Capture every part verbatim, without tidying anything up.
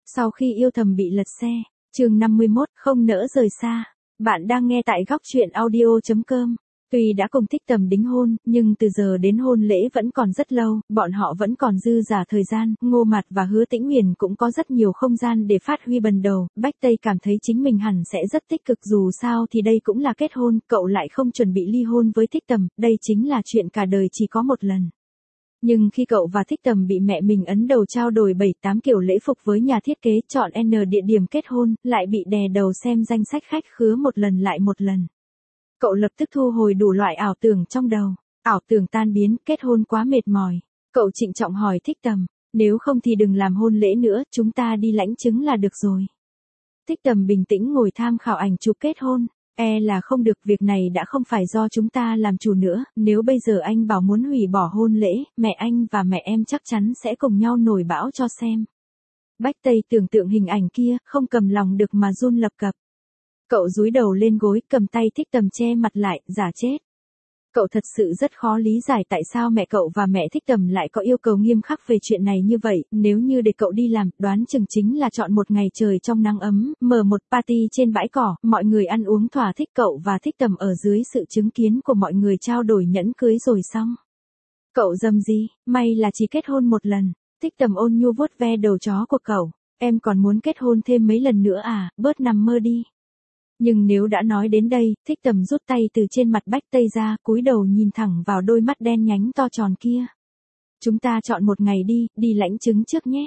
Sau khi yêu thầm bị lật xe, chương năm mươi mốt, không nỡ rời xa. Bạn đang nghe tại góc truyện audio chấm com. Tuy đã cùng Thích Tầm đính hôn, nhưng từ giờ đến hôn lễ vẫn còn rất lâu, bọn họ vẫn còn dư dả thời gian, Ngô Mạt và Hứa Tĩnh Huyền cũng có rất nhiều không gian để phát huy bần đầu, Bách Tây cảm thấy chính mình hẳn sẽ rất tích cực, dù sao thì đây cũng là kết hôn, cậu lại không chuẩn bị ly hôn với Thích Tầm, đây chính là chuyện cả đời chỉ có một lần. Nhưng khi cậu và Thích Tầm bị mẹ mình ấn đầu trao đổi bảy tám kiểu lễ phục với nhà thiết kế chọn N địa điểm kết hôn, lại bị đè đầu xem danh sách khách khứa một lần lại một lần. Cậu lập tức thu hồi đủ loại ảo tưởng trong đầu, ảo tưởng tan biến, kết hôn quá mệt mỏi. Cậu trịnh trọng hỏi Thích Tầm, nếu không thì đừng làm hôn lễ nữa, chúng ta đi lãnh chứng là được rồi. Thích Tầm bình tĩnh ngồi tham khảo ảnh chụp kết hôn. E là không được, việc này đã không phải do chúng ta làm chủ nữa, nếu bây giờ anh bảo muốn hủy bỏ hôn lễ, mẹ anh và mẹ em chắc chắn sẽ cùng nhau nổi bão cho xem. Bách Tây tưởng tượng hình ảnh kia, không cầm lòng được mà run lập cập. Cậu dúi đầu lên gối, cầm tay Thích Tầm che mặt lại, giả chết. Cậu thật sự rất khó lý giải tại sao mẹ cậu và mẹ Thích Tầm lại có yêu cầu nghiêm khắc về chuyện này như vậy, nếu như để cậu đi làm, đoán chừng chính là chọn một ngày trời trong nắng ấm, mở một party trên bãi cỏ, mọi người ăn uống thỏa thích, cậu và Thích Tầm ở dưới sự chứng kiến của mọi người trao đổi nhẫn cưới rồi xong. Cậu dầm gì, may là chỉ kết hôn một lần. Thích Tầm ôn nhu vuốt ve đầu chó của cậu, em còn muốn kết hôn thêm mấy lần nữa à, bớt nằm mơ đi. Nhưng nếu đã nói đến đây, Thích Tầm rút tay từ trên mặt Bách Tây ra, cúi đầu nhìn thẳng vào đôi mắt đen nhánh to tròn kia. Chúng ta chọn một ngày đi, đi lãnh chứng trước nhé.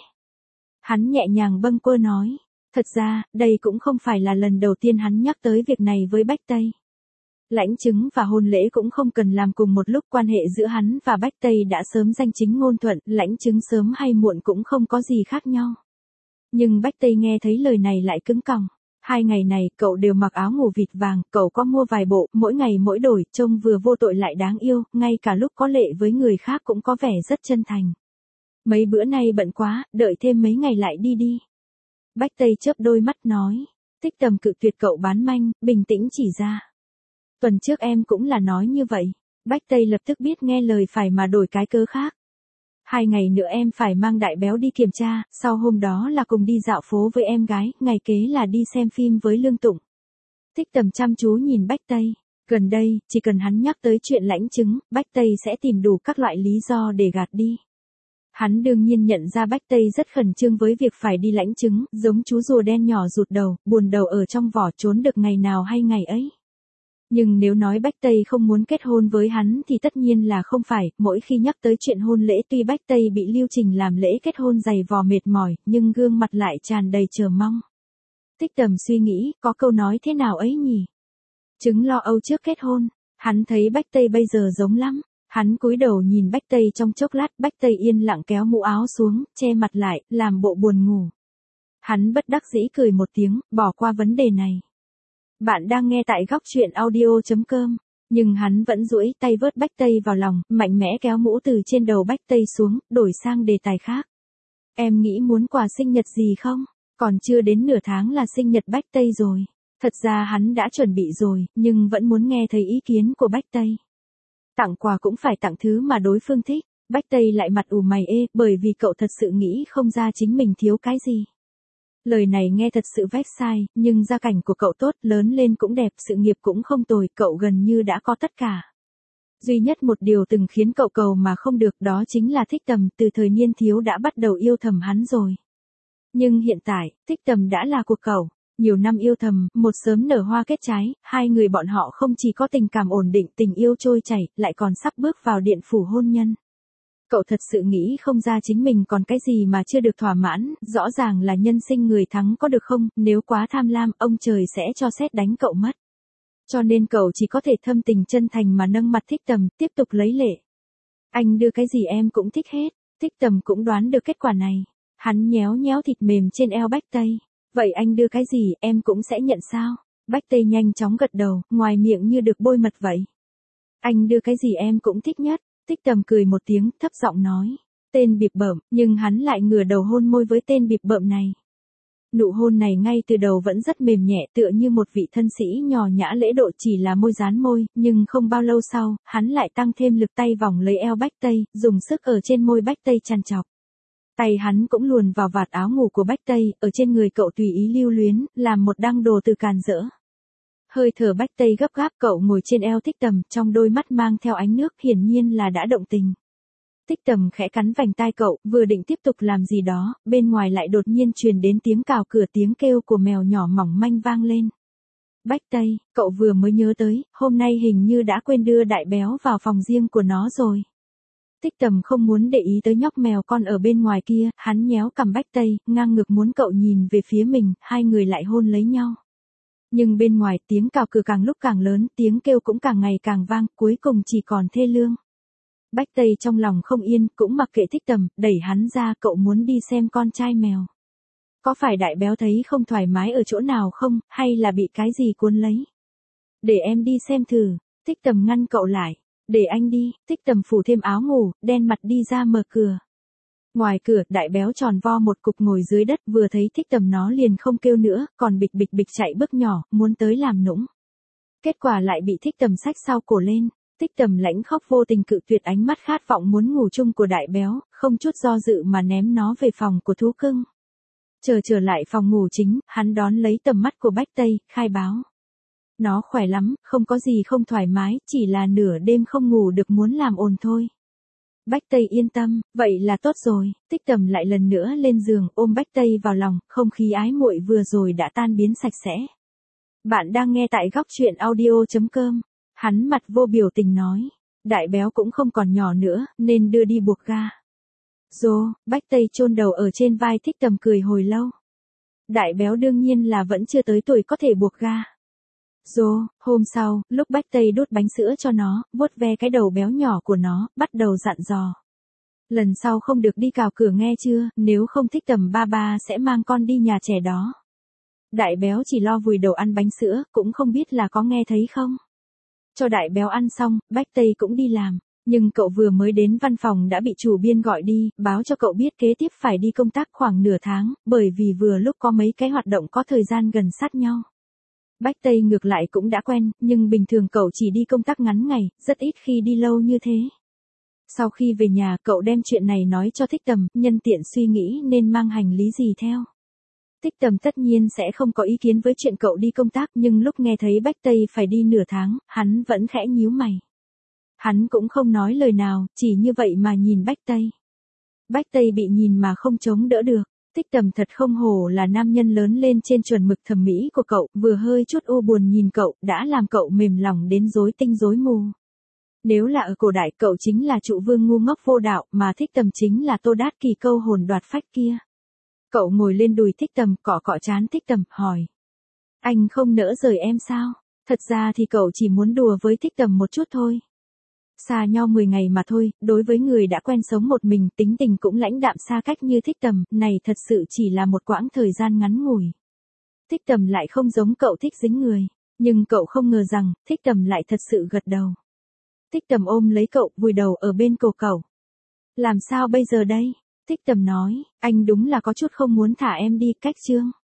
Hắn nhẹ nhàng bâng quơ nói. Thật ra, đây cũng không phải là lần đầu tiên hắn nhắc tới việc này với Bách Tây. Lãnh chứng và hôn lễ cũng không cần làm cùng một lúc, quan hệ giữa hắn và Bách Tây đã sớm danh chính ngôn thuận, lãnh chứng sớm hay muộn cũng không có gì khác nhau. Nhưng Bách Tây nghe thấy lời này lại cứng còng. Hai ngày này, cậu đều mặc áo ngủ vịt vàng, cậu có mua vài bộ, mỗi ngày mỗi đổi, trông vừa vô tội lại đáng yêu, ngay cả lúc có lệ với người khác cũng có vẻ rất chân thành. Mấy bữa nay bận quá, đợi thêm mấy ngày lại đi đi. Bách Tây chớp đôi mắt nói. Thích Tầm cự tuyệt cậu bán manh, bình tĩnh chỉ ra. Tuần trước em cũng là nói như vậy. Bách Tây lập tức biết nghe lời phải mà đổi cái cớ khác. Hai ngày nữa em phải mang đại béo đi kiểm tra, sau hôm đó là cùng đi dạo phố với em gái, ngày kế là đi xem phim với Lương Tụng. Thích Tầm chăm chú nhìn Bách Tây. Gần đây, chỉ cần hắn nhắc tới chuyện lãnh chứng, Bách Tây sẽ tìm đủ các loại lý do để gạt đi. Hắn đương nhiên nhận ra Bách Tây rất khẩn trương với việc phải đi lãnh chứng, giống chú rùa đen nhỏ rụt đầu, buồn đầu ở trong vỏ, trốn được ngày nào hay ngày ấy. Nhưng nếu nói Bách Tây không muốn kết hôn với hắn thì tất nhiên là không phải, mỗi khi nhắc tới chuyện hôn lễ tuy Bách Tây bị lưu trình làm lễ kết hôn dày vò mệt mỏi, nhưng gương mặt lại tràn đầy chờ mong. Thích Tầm suy nghĩ, có câu nói thế nào ấy nhỉ? Chứng lo âu trước kết hôn, hắn thấy Bách Tây bây giờ giống lắm. Hắn cúi đầu nhìn Bách Tây trong chốc lát, Bách Tây yên lặng kéo mũ áo xuống, che mặt lại, làm bộ buồn ngủ. Hắn bất đắc dĩ cười một tiếng, bỏ qua vấn đề này. Bạn đang nghe tại góc truyện audio chấm com, nhưng hắn vẫn duỗi tay vớt Bách Tây vào lòng, mạnh mẽ kéo mũ từ trên đầu Bách Tây xuống, đổi sang đề tài khác. Em nghĩ muốn quà sinh nhật gì không? Còn chưa đến nửa tháng là sinh nhật Bách Tây rồi. Thật ra hắn đã chuẩn bị rồi, nhưng vẫn muốn nghe thấy ý kiến của Bách Tây. Tặng quà cũng phải tặng thứ mà đối phương thích. Bách Tây lại mặt ủ mày ê, bởi vì cậu thật sự nghĩ không ra chính mình thiếu cái gì. Lời này nghe thật sự vách sai, nhưng gia cảnh của cậu tốt, lớn lên cũng đẹp, sự nghiệp cũng không tồi, cậu gần như đã có tất cả. Duy nhất một điều từng khiến cậu cầu mà không được, đó chính là Thích Tầm, từ thời niên thiếu đã bắt đầu yêu thầm hắn rồi. Nhưng hiện tại, Thích Tầm đã là của cậu. Nhiều năm yêu thầm, một sớm nở hoa kết trái, hai người bọn họ không chỉ có tình cảm ổn định, tình yêu trôi chảy, lại còn sắp bước vào điện phủ hôn nhân. Cậu thật sự nghĩ không ra chính mình còn cái gì mà chưa được thỏa mãn, rõ ràng là nhân sinh người thắng có được không, nếu quá tham lam, ông trời sẽ cho sét đánh cậu mất. Cho nên cậu chỉ có thể thâm tình chân thành mà nâng mặt Thích Tầm, tiếp tục lấy lệ. Anh đưa cái gì em cũng thích hết. Thích Tầm cũng đoán được kết quả này. Hắn nhéo nhéo thịt mềm trên eo Bách Tây. Vậy anh đưa cái gì em cũng sẽ nhận sao? Bách Tây nhanh chóng gật đầu, ngoài miệng như được bôi mật vậy. Anh đưa cái gì em cũng thích nhất. Thích Tầm cười một tiếng, thấp giọng nói. Tên bịp bợm, nhưng hắn lại ngửa đầu hôn môi với tên bịp bợm này. Nụ hôn này ngay từ đầu vẫn rất mềm nhẹ, tựa như một vị thân sĩ nhỏ nhã lễ độ, chỉ là môi dán môi, nhưng không bao lâu sau, hắn lại tăng thêm lực tay vòng lấy eo Bách Tây, dùng sức ở trên môi Bách Tây chằn chọc. Tay hắn cũng luồn vào vạt áo ngủ của Bách Tây, ở trên người cậu tùy ý lưu luyến, làm một đăng đồ từ càn rỡ. Hơi thở Bách Tây gấp gáp, cậu ngồi trên eo Thích Tầm, trong đôi mắt mang theo ánh nước, hiển nhiên là đã động tình. Thích Tầm khẽ cắn vành tai cậu, vừa định tiếp tục làm gì đó, bên ngoài lại đột nhiên truyền đến tiếng cào cửa, tiếng kêu của mèo nhỏ mỏng manh vang lên. Bách Tây, cậu vừa mới nhớ tới, hôm nay hình như đã quên đưa Đại Béo vào phòng riêng của nó rồi. Thích Tầm không muốn để ý tới nhóc mèo con ở bên ngoài kia, hắn nhéo cằm Bách Tây, ngang ngực muốn cậu nhìn về phía mình, hai người lại hôn lấy nhau. Nhưng bên ngoài tiếng cào cửa càng lúc càng lớn, tiếng kêu cũng càng ngày càng vang, cuối cùng chỉ còn thê lương. Bách Tây trong lòng không yên, cũng mặc kệ Thích Tầm, đẩy hắn ra, cậu muốn đi xem con trai mèo. Có phải Đại Béo thấy không thoải mái ở chỗ nào không, hay là bị cái gì cuốn lấy? Để em đi xem thử. Thích Tầm ngăn cậu lại. Để anh đi. Thích Tầm phủ thêm áo ngủ, đen mặt đi ra mở cửa. Ngoài cửa, Đại Béo tròn vo một cục ngồi dưới đất, vừa thấy Thích Tầm nó liền không kêu nữa, còn bịch bịch bịch chạy bước nhỏ, muốn tới làm nũng. Kết quả lại bị Thích Tầm xách sau cổ lên. Thích Tầm lãnh khóc vô tình cự tuyệt ánh mắt khát vọng muốn ngủ chung của Đại Béo, không chút do dự mà ném nó về phòng của thú cưng. Chờ trở lại phòng ngủ chính, hắn đón lấy tầm mắt của Bách Tây, khai báo. Nó khỏe lắm, không có gì không thoải mái, chỉ là nửa đêm không ngủ được muốn làm ồn thôi. Bách Tây yên tâm, vậy là tốt rồi. Thích Tầm lại lần nữa lên giường, ôm Bách Tây vào lòng, không khí ái muội vừa rồi đã tan biến sạch sẽ. Bạn đang nghe tại góc truyện audio chấm com. Hắn mặt vô biểu tình nói. Đại Béo cũng không còn nhỏ nữa, nên đưa đi buộc ga. Dô, Bách Tây chôn đầu ở trên vai Thích Tầm cười hồi lâu. Đại Béo đương nhiên là vẫn chưa tới tuổi có thể buộc ga. Dô, hôm sau, lúc Bách Tây đút bánh sữa cho nó, vuốt ve cái đầu béo nhỏ của nó, bắt đầu dặn dò. Lần sau không được đi cào cửa nghe chưa, nếu không Thích Tầm ba ba sẽ mang con đi nhà trẻ đó. Đại Béo chỉ lo vùi đầu ăn bánh sữa, cũng không biết là có nghe thấy không. Cho Đại Béo ăn xong, Bách Tây cũng đi làm. Nhưng cậu vừa mới đến văn phòng đã bị chủ biên gọi đi, báo cho cậu biết kế tiếp phải đi công tác khoảng nửa tháng, bởi vì vừa lúc có mấy cái hoạt động có thời gian gần sát nhau. Bách Tây ngược lại cũng đã quen, nhưng bình thường cậu chỉ đi công tác ngắn ngày, rất ít khi đi lâu như thế. Sau khi về nhà, cậu đem chuyện này nói cho Thích Tầm, nhân tiện suy nghĩ nên mang hành lý gì theo. Thích Tầm tất nhiên sẽ không có ý kiến với chuyện cậu đi công tác, nhưng lúc nghe thấy Bách Tây phải đi nửa tháng, hắn vẫn khẽ nhíu mày. Hắn cũng không nói lời nào, chỉ như vậy mà nhìn Bách Tây. Bách Tây bị nhìn mà không chống đỡ được. Thích Tầm thật không hổ là nam nhân lớn lên trên chuẩn mực thẩm mỹ của cậu, vừa hơi chút u buồn nhìn cậu, đã làm cậu mềm lòng đến rối tinh rối mù. Nếu là ở cổ đại, cậu chính là trụ vương ngu ngốc vô đạo, mà Thích Tầm chính là Tô Đát Kỳ câu hồn đoạt phách kia. Cậu ngồi lên đùi Thích Tầm, cọ cọ trán Thích Tầm, hỏi. Anh không nỡ rời em sao? Thật ra thì cậu chỉ muốn đùa với Thích Tầm một chút thôi. Xa nhau mười ngày mà thôi, đối với người đã quen sống một mình, tính tình cũng lãnh đạm xa cách như Thích Tầm, này thật sự chỉ là một quãng thời gian ngắn ngủi. Thích Tầm lại không giống cậu thích dính người, nhưng cậu không ngờ rằng, Thích Tầm lại thật sự gật đầu. Thích Tầm ôm lấy cậu, vùi đầu ở bên cổ cậu. Làm sao bây giờ đây? Thích Tầm nói, anh đúng là có chút không muốn thả em đi, cách chương.